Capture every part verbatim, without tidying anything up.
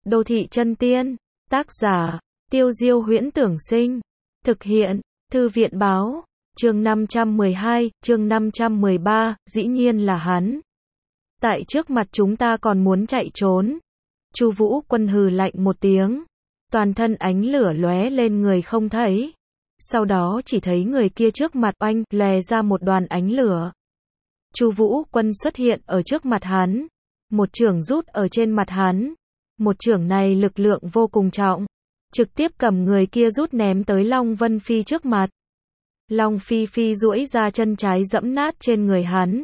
Đô thị chân tiên, tác giả, Tiêu Diêu Huyễn Tưởng Sinh, thực hiện, Thư viện Báo, chương năm trăm mười hai, chương năm trăm mười ba, dĩ nhiên là hắn. Tại trước mặt chúng ta còn muốn chạy trốn. Chu Vũ Quân hừ lạnh một tiếng, toàn thân ánh lửa lóe lên người không thấy. Sau đó chỉ thấy người kia trước mặt oanh, lòe ra một đoàn ánh lửa. Chu Vũ Quân xuất hiện ở trước mặt hắn, một chưởng rút ở trên mặt hắn. Một chưởng này lực lượng vô cùng trọng, trực tiếp cầm người kia rút ném tới Long Vân Phi trước mặt. Long Phi Phi duỗi ra chân trái dẫm nát trên người hắn,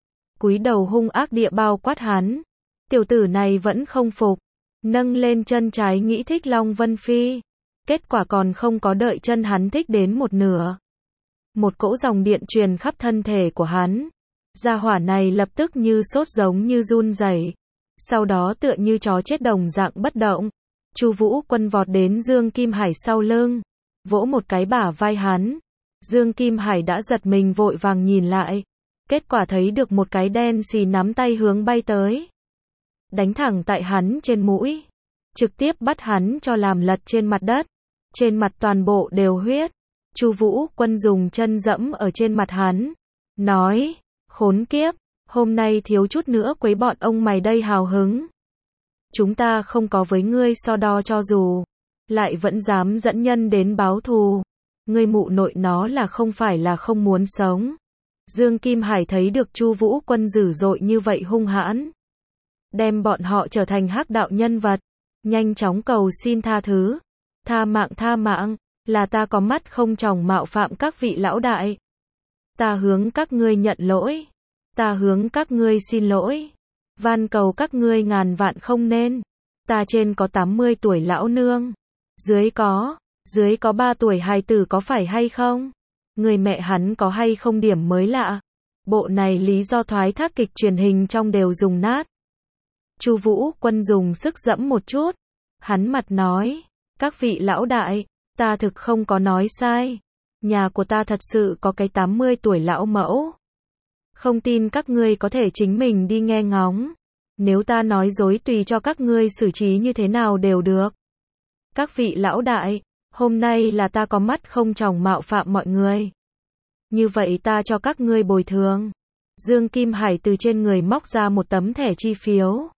cúi đầu hung ác địa bao quát hắn. Tiểu tử này vẫn không phục, nâng lên chân trái nghĩ thích Long Vân Phi, kết quả còn không có đợi chân hắn thích đến một nửa, một cỗ dòng điện truyền khắp thân thể của hắn. Gia hỏa này lập tức như sốt giống như run rẩy, sau đó tựa như chó chết đồng dạng bất động. Chu Vũ Quân vọt đến Dương Kim Hải sau lưng, vỗ một cái bả vai hắn. Dương Kim Hải đã giật mình vội vàng nhìn lại, kết quả thấy được một cái đen xì nắm tay hướng bay tới, đánh thẳng tại hắn trên mũi, trực tiếp bắt hắn cho làm lật trên mặt đất, trên mặt toàn bộ đều huyết. Chu Vũ Quân dùng chân dẫm ở trên mặt hắn, nói, khốn kiếp, hôm nay thiếu chút nữa quấy bọn ông mày đây hào hứng. Chúng ta không có với ngươi so đo cho dù, lại vẫn dám dẫn nhân đến báo thù. Ngươi mụ nội nó là không phải là không muốn sống. Dương Kim Hải thấy được Chu Vũ Quân dữ dội như vậy hung hãn, đem bọn họ trở thành hắc đạo nhân vật, nhanh chóng cầu xin tha thứ. Tha mạng tha mạng, là ta có mắt không tròng mạo phạm các vị lão đại. Ta hướng các ngươi nhận lỗi. Ta hướng các ngươi xin lỗi. Van cầu các ngươi ngàn vạn không nên. Ta trên có tám mươi tuổi lão nương, dưới có, dưới có ba tuổi hài tử có phải hay không? Người mẹ hắn có hay không điểm mới lạ? Bộ này lý do thoái thác kịch truyền hình trong đều dùng nát. Chu Vũ Quân dùng sức dẫm một chút, hắn mặt nói, các vị lão đại, ta thực không có nói sai. Nhà của ta thật sự có cái tám mươi tuổi lão mẫu. Không tin các ngươi có thể chính mình đi nghe ngóng. Nếu ta nói dối tùy cho các ngươi xử trí như thế nào đều được. Các vị lão đại, hôm nay là ta có mắt không tròng mạo phạm mọi người. Như vậy ta cho các ngươi bồi thường. Dương Kim Hải từ trên người móc ra một tấm thẻ chi phiếu,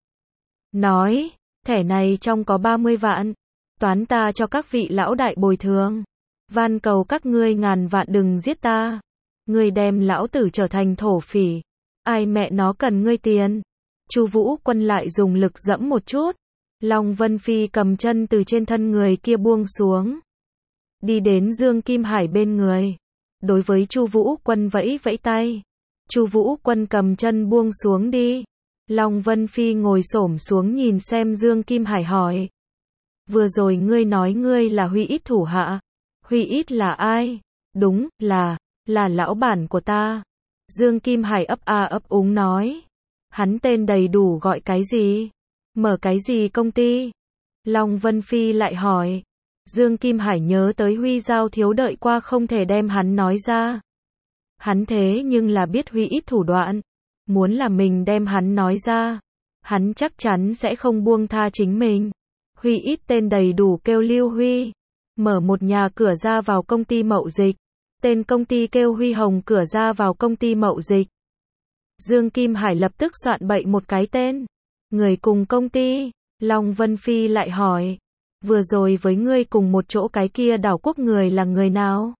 nói, thẻ này trong có ba mươi vạn, toán ta cho các vị lão đại bồi thường. Van cầu các ngươi ngàn vạn đừng giết ta. Ngươi đem lão tử trở thành thổ phỉ, ai mẹ nó cần ngươi tiền. Chu Vũ Quân lại dùng lực dẫm một chút, Long Vân Phi cầm chân từ trên thân người kia buông xuống, đi đến Dương Kim Hải bên người, đối với Chu Vũ Quân vẫy vẫy tay. Chu Vũ Quân cầm chân buông xuống đi. Long Vân Phi ngồi xổm xuống nhìn xem Dương Kim Hải hỏi, vừa rồi ngươi nói ngươi là Huy Ít thủ hạ. Huy Ít là ai? Đúng, là, là lão bản của ta. Dương Kim Hải ấp a ấp úng nói, hắn tên đầy đủ gọi cái gì? Mở cái gì công ty? Long Vân Phi lại hỏi. Dương Kim Hải nhớ tới Huy Giao thiếu đợi qua không thể đem hắn nói ra. Hắn thế nhưng là biết Huy Ít thủ đoạn, muốn là mình đem hắn nói ra, hắn chắc chắn sẽ không buông tha chính mình. Huy Ít tên đầy đủ kêu Lưu Huy, mở một nhà cửa ra vào công ty mậu dịch, tên công ty kêu Huy Hồng cửa ra vào công ty mậu dịch. Dương Kim Hải lập tức soạn bậy một cái tên, người cùng công ty. Long Vân Phi lại hỏi, vừa rồi với ngươi cùng một chỗ cái kia đảo quốc người là người nào?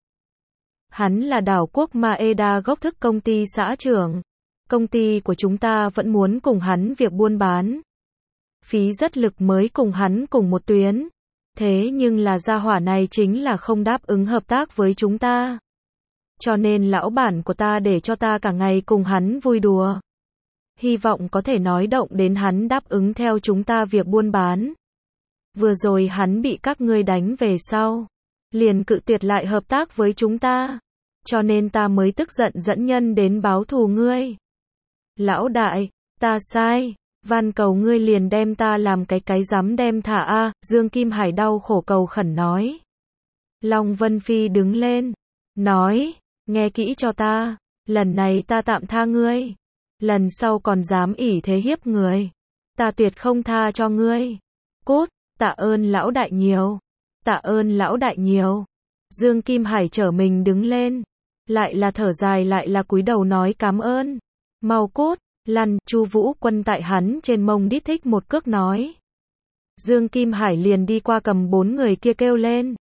Hắn là đảo quốc Maeda gốc thức công ty xã trưởng. Công ty của chúng ta vẫn muốn cùng hắn việc buôn bán, phí rất lực mới cùng hắn cùng một tuyến. Thế nhưng là gia hỏa này chính là không đáp ứng hợp tác với chúng ta. Cho nên lão bản của ta để cho ta cả ngày cùng hắn vui đùa. Hy vọng có thể nói động đến hắn đáp ứng theo chúng ta việc buôn bán. Vừa rồi hắn bị các ngươi đánh về sau, liền cự tuyệt lại hợp tác với chúng ta. Cho nên ta mới tức giận dẫn nhân đến báo thù ngươi. Lão đại, ta sai. Van cầu ngươi liền đem ta làm cái cái dám đem thả a. Dương Kim Hải đau khổ cầu khẩn nói. Long Vân Phi đứng lên, nói, nghe kỹ cho ta, lần này ta tạm tha ngươi, lần sau còn dám ỷ thế hiếp người, ta tuyệt không tha cho ngươi. Cút, tạ ơn lão đại nhiều. Tạ ơn lão đại nhiều. Dương Kim Hải trở mình đứng lên. Lại là thở dài lại là cúi đầu nói cảm ơn. Mau cút, lăn, Chu Vũ Quân tại hắn trên mông đít thích một cước nói. Dương Kim Hải liền đi qua cầm bốn người kia kêu lên.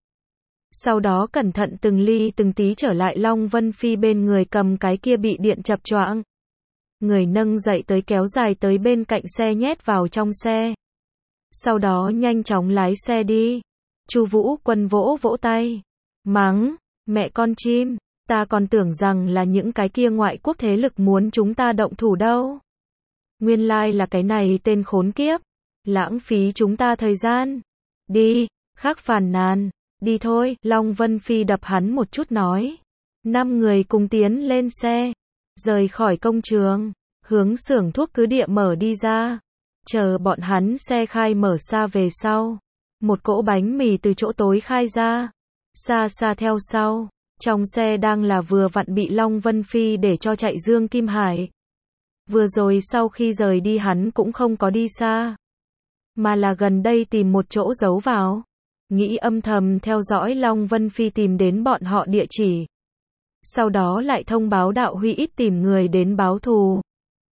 Sau đó cẩn thận từng ly từng tí trở lại Long Vân Phi bên người cầm cái kia bị điện chập choạng. Người nâng dậy tới kéo dài tới bên cạnh xe nhét vào trong xe. Sau đó nhanh chóng lái xe đi. Chu Vũ Quân vỗ vỗ tay. Mắng, mẹ con chim, ta còn tưởng rằng là những cái kia ngoại quốc thế lực muốn chúng ta động thủ đâu. Nguyên lai là cái này tên khốn kiếp. Lãng phí chúng ta thời gian. Đi, Khắc phàn nàn. Đi thôi, Long Vân Phi đập hắn một chút nói. Năm người cùng tiến lên xe. Rời khỏi công trường. Hướng xưởng thuốc cứ địa mở đi ra. Chờ bọn hắn xe khai mở xa về sau. Một cỗ bánh mì từ chỗ tối khai ra. Xa xa theo sau. Trong xe đang là vừa vặn bị Long Vân Phi để cho chạy Dương Kim Hải. Vừa rồi sau khi rời đi hắn cũng không có đi xa. Mà là gần đây tìm một chỗ giấu vào. Nghĩ âm thầm theo dõi Long Vân Phi tìm đến bọn họ địa chỉ. Sau đó lại thông báo Đạo Huy ít tìm người đến báo thù.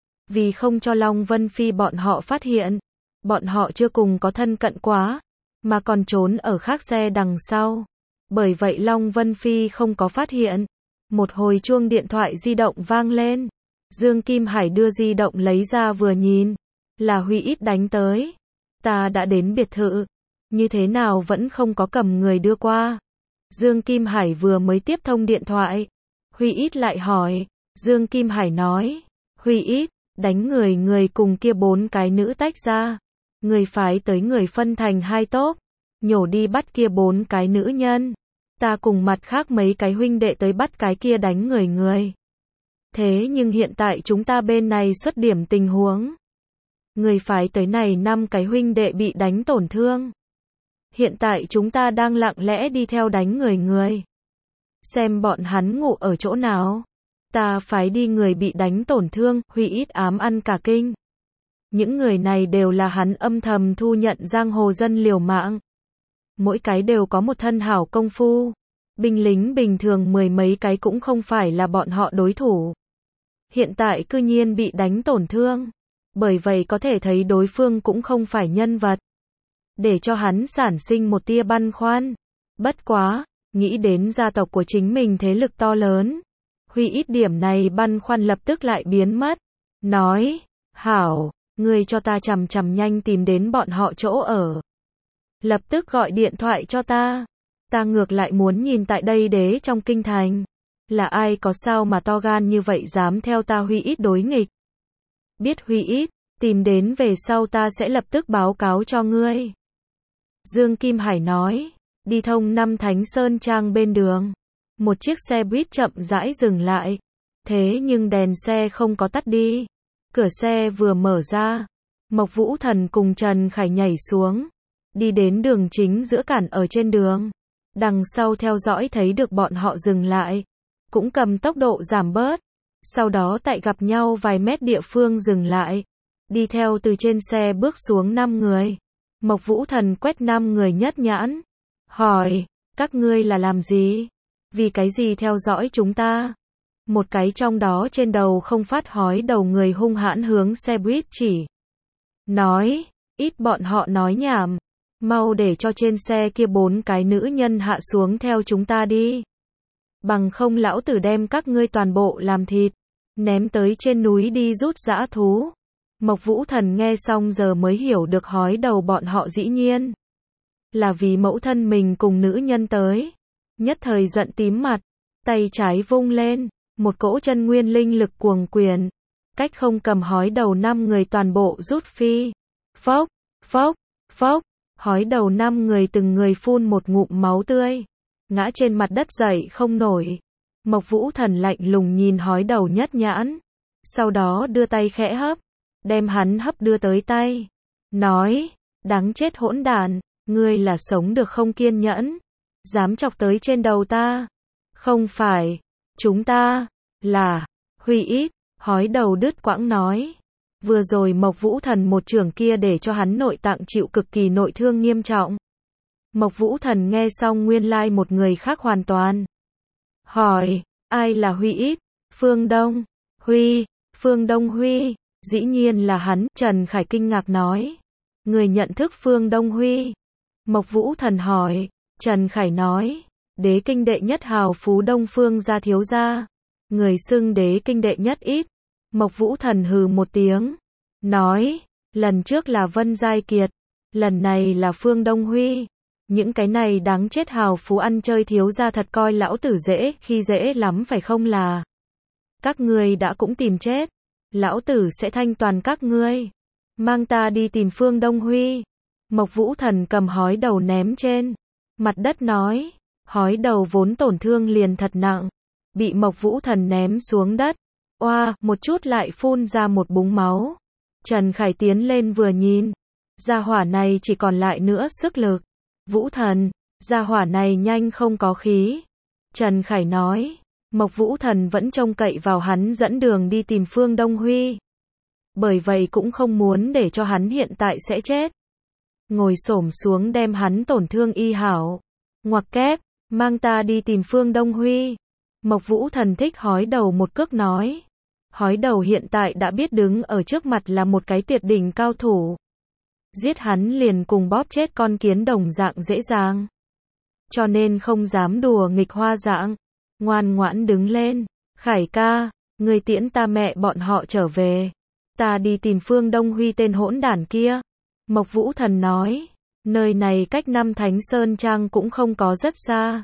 Vì không cho Long Vân Phi bọn họ phát hiện. Bọn họ chưa cùng có thân cận quá. Mà còn trốn ở khác xe đằng sau. Bởi vậy Long Vân Phi không có phát hiện. Một hồi chuông điện thoại di động vang lên. Dương Kim Hải đưa di động lấy ra vừa nhìn. Là Huy ít đánh tới. Ta đã đến biệt thự. Như thế nào vẫn không có cầm người đưa qua. Dương Kim Hải vừa mới tiếp thông điện thoại. Huy ít lại hỏi. Dương Kim Hải nói. Huy ít, đánh người người cùng kia bốn cái nữ tách ra. Người phái tới người phân thành hai tốp. Nhổ đi bắt kia bốn cái nữ nhân. Ta cùng mặt khác mấy cái huynh đệ tới bắt cái kia đánh người người. Thế nhưng hiện tại chúng ta bên này xuất điểm tình huống. Người phái tới này năm cái huynh đệ bị đánh tổn thương. Hiện tại chúng ta đang lặng lẽ đi theo đánh người người. Xem bọn hắn ngủ ở chỗ nào. Ta phái đi người bị đánh tổn thương, Huy ít ám ăn cả kinh. Những người này đều là hắn âm thầm thu nhận giang hồ dân liều mạng. Mỗi cái đều có một thân hảo công phu. Binh lính bình thường mười mấy cái cũng không phải là bọn họ đối thủ. Hiện tại cư nhiên bị đánh tổn thương. Bởi vậy có thể thấy đối phương cũng không phải nhân vật. Để cho hắn sản sinh một tia băn khoăn. Bất quá, nghĩ đến gia tộc của chính mình thế lực to lớn. Huy ít điểm này băn khoăn lập tức lại biến mất. Nói, hảo, ngươi cho ta chằm chằm nhanh tìm đến bọn họ chỗ ở. Lập tức gọi điện thoại cho ta. Ta ngược lại muốn nhìn tại đây đế trong kinh thành. Là ai có sao mà to gan như vậy dám theo ta Huy ít đối nghịch. Biết Huy ít, tìm đến về sau ta sẽ lập tức báo cáo cho ngươi. Dương Kim Hải nói, đi thông năm Thánh Sơn Trang bên đường. Một chiếc xe buýt chậm rãi dừng lại. Thế nhưng đèn xe không có tắt đi. Cửa xe vừa mở ra. Mộc Vũ Thần cùng Trần Khải nhảy xuống. Đi đến đường chính giữa cản ở trên đường. Đằng sau theo dõi thấy được bọn họ dừng lại. Cũng cầm tốc độ giảm bớt. Sau đó tại gặp nhau vài mét địa phương dừng lại. Đi theo từ trên xe bước xuống năm người. Mộc Vũ Thần quét năm người nhất nhãn. Hỏi, các ngươi là làm gì? Vì cái gì theo dõi chúng ta? Một cái trong đó trên đầu không phát hói đầu người hung hãn hướng xe buýt chỉ. Nói, ít bọn họ nói nhảm. Mau để cho trên xe kia bốn cái nữ nhân hạ xuống theo chúng ta đi. Bằng không lão tử đem các ngươi toàn bộ làm thịt. Ném tới trên núi đi rút dã thú. Mộc Vũ Thần nghe xong giờ mới hiểu được hói đầu bọn họ dĩ nhiên. Là vì mẫu thân mình cùng nữ nhân tới. Nhất thời giận tím mặt. Tay trái vung lên. Một cỗ chân nguyên linh lực cuồng quyền. Cách không cầm hói đầu năm người toàn bộ rút phi. Phốc, phốc, phốc. Hói đầu năm người từng người phun một ngụm máu tươi. Ngã trên mặt đất dậy không nổi. Mộc Vũ Thần lạnh lùng nhìn hói đầu nhất nhãn. Sau đó đưa tay khẽ hấp. Đem hắn hấp đưa tới tay. Nói, đáng chết hỗn đản, ngươi là sống được không kiên nhẫn. Dám chọc tới trên đầu ta. Không phải, chúng ta, là, Huy ít, hói đầu đứt quãng nói. Vừa rồi Mộc Vũ Thần một chưởng kia để cho hắn nội tạng chịu cực kỳ nội thương nghiêm trọng. Mộc Vũ Thần nghe xong nguyên lai một người khác hoàn toàn. Hỏi, ai là Huy Ít? Phương Đông. Huy, Phương Đông Huy, dĩ nhiên là hắn, Trần Khải kinh ngạc nói. Người nhận thức Phương Đông Huy? Mộc Vũ Thần hỏi, Trần Khải nói, đế kinh đệ nhất hào phú Đông Phương gia thiếu gia. Người xưng đế kinh đệ nhất ít. Mộc Vũ Thần hừ một tiếng, nói, lần trước là Vân Giai Kiệt, lần này là Phương Đông Huy. Những cái này đáng chết hào phú ăn chơi thiếu gia thật coi lão tử dễ, khi dễ lắm phải không là? Các ngươi đã cũng tìm chết, lão tử sẽ thanh toàn các ngươi. Mang ta đi tìm Phương Đông Huy. Mộc Vũ Thần cầm hói đầu ném trên mặt đất nói, hói đầu vốn tổn thương liền thật nặng, bị Mộc Vũ Thần ném xuống đất. Oa, một chút lại phun ra một búng máu. Trần Khải tiến lên vừa nhìn, gia hỏa này chỉ còn lại nữa sức lực. Vũ Thần, gia hỏa này nhanh không có khí. Trần Khải nói, Mộc Vũ Thần vẫn trông cậy vào hắn dẫn đường đi tìm Phương Đông Huy. Bởi vậy cũng không muốn để cho hắn hiện tại sẽ chết. Ngồi xổm xuống đem hắn tổn thương y hảo. Ngoặc kép, mang ta đi tìm Phương Đông Huy. Mộc Vũ Thần thích hói đầu một cước nói. Hói đầu hiện tại đã biết đứng ở trước mặt là một cái tuyệt đỉnh cao thủ. Giết hắn liền cùng bóp chết con kiến đồng dạng dễ dàng. Cho nên không dám đùa nghịch hoa dạng. Ngoan ngoãn đứng lên. Khải ca, người tiễn ta mẹ bọn họ trở về. Ta đi tìm Phương Đông Huy tên hỗn đản kia. Mộc Vũ Thần nói. Nơi này cách Năm Thánh Sơn Trang cũng không có rất xa.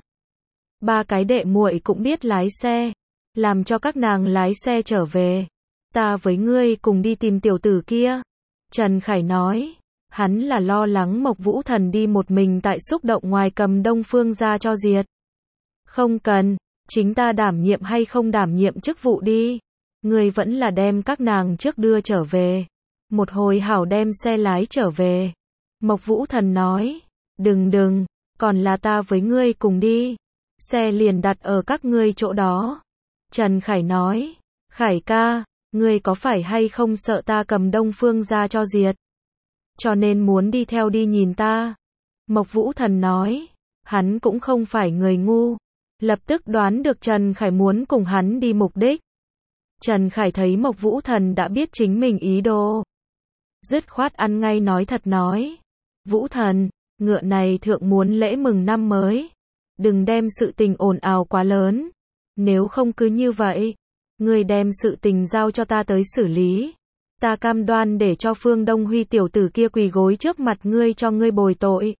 Ba cái đệ muội cũng biết lái xe. Làm cho các nàng lái xe trở về. Ta với ngươi cùng đi tìm tiểu tử kia. Trần Khải nói. Hắn là lo lắng Mộc Vũ Thần đi một mình tại xúc động ngoài cầm Đông Phương ra cho diệt. Không cần, chính ta đảm nhiệm hay không đảm nhiệm chức vụ đi. Ngươi vẫn là đem các nàng trước đưa trở về. Một hồi hảo đem xe lái trở về. Mộc Vũ Thần nói. Đừng đừng, còn là ta với ngươi cùng đi. Xe liền đặt ở các ngươi chỗ đó. Trần Khải nói. Khải ca, ngươi có phải hay không sợ ta cầm Đông Phương ra cho diệt? Cho nên muốn đi theo đi nhìn ta. Mộc Vũ Thần nói. Hắn cũng không phải người ngu. Lập tức đoán được Trần Khải muốn cùng hắn đi mục đích. Trần Khải thấy Mộc Vũ Thần đã biết chính mình ý đồ. Dứt khoát ăn ngay nói thật nói. Vũ Thần, ngựa này thượng muốn lễ mừng năm mới. Đừng đem sự tình ồn ào quá lớn. Nếu không cứ như vậy, ngươi đem sự tình giao cho ta tới xử lý. Ta cam đoan để cho Phương Đông Huy tiểu tử kia quỳ gối trước mặt ngươi cho ngươi bồi tội.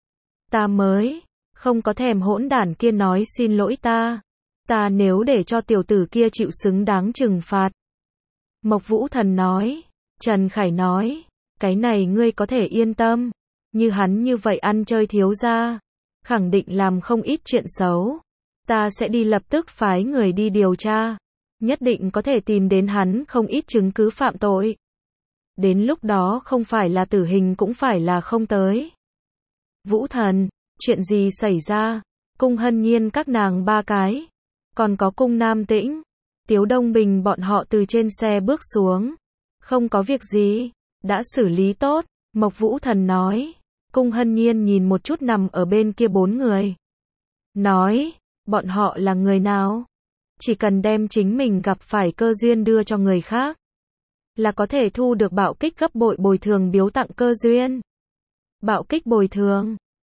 Ta mới không có thèm hỗn đản kia nói xin lỗi ta. Ta nếu để cho tiểu tử kia chịu xứng đáng trừng phạt. Mộc Vũ Thần nói. Trần Khải nói. Cái này ngươi có thể yên tâm. Như hắn như vậy ăn chơi thiếu gia, khẳng định làm không ít chuyện xấu. Ta sẽ đi lập tức phái người đi điều tra. Nhất định có thể tìm đến hắn không ít chứng cứ phạm tội. Đến lúc đó không phải là tử hình cũng phải là không tới. Vũ Thần, chuyện gì xảy ra? Cung Hân Nhiên các nàng ba cái. Còn có Cung Nam Tĩnh, Tiếu Đông Bình bọn họ từ trên xe bước xuống. Không có việc gì, đã xử lý tốt. Mộc Vũ Thần nói. Cung Hân Nhiên nhìn một chút nằm ở bên kia bốn người. Nói, bọn họ là người nào? Chỉ cần đem chính mình gặp phải cơ duyên đưa cho người khác, là có thể thu được bạo kích gấp bội bồi thường biếu tặng cơ duyên. Bạo kích bồi thường.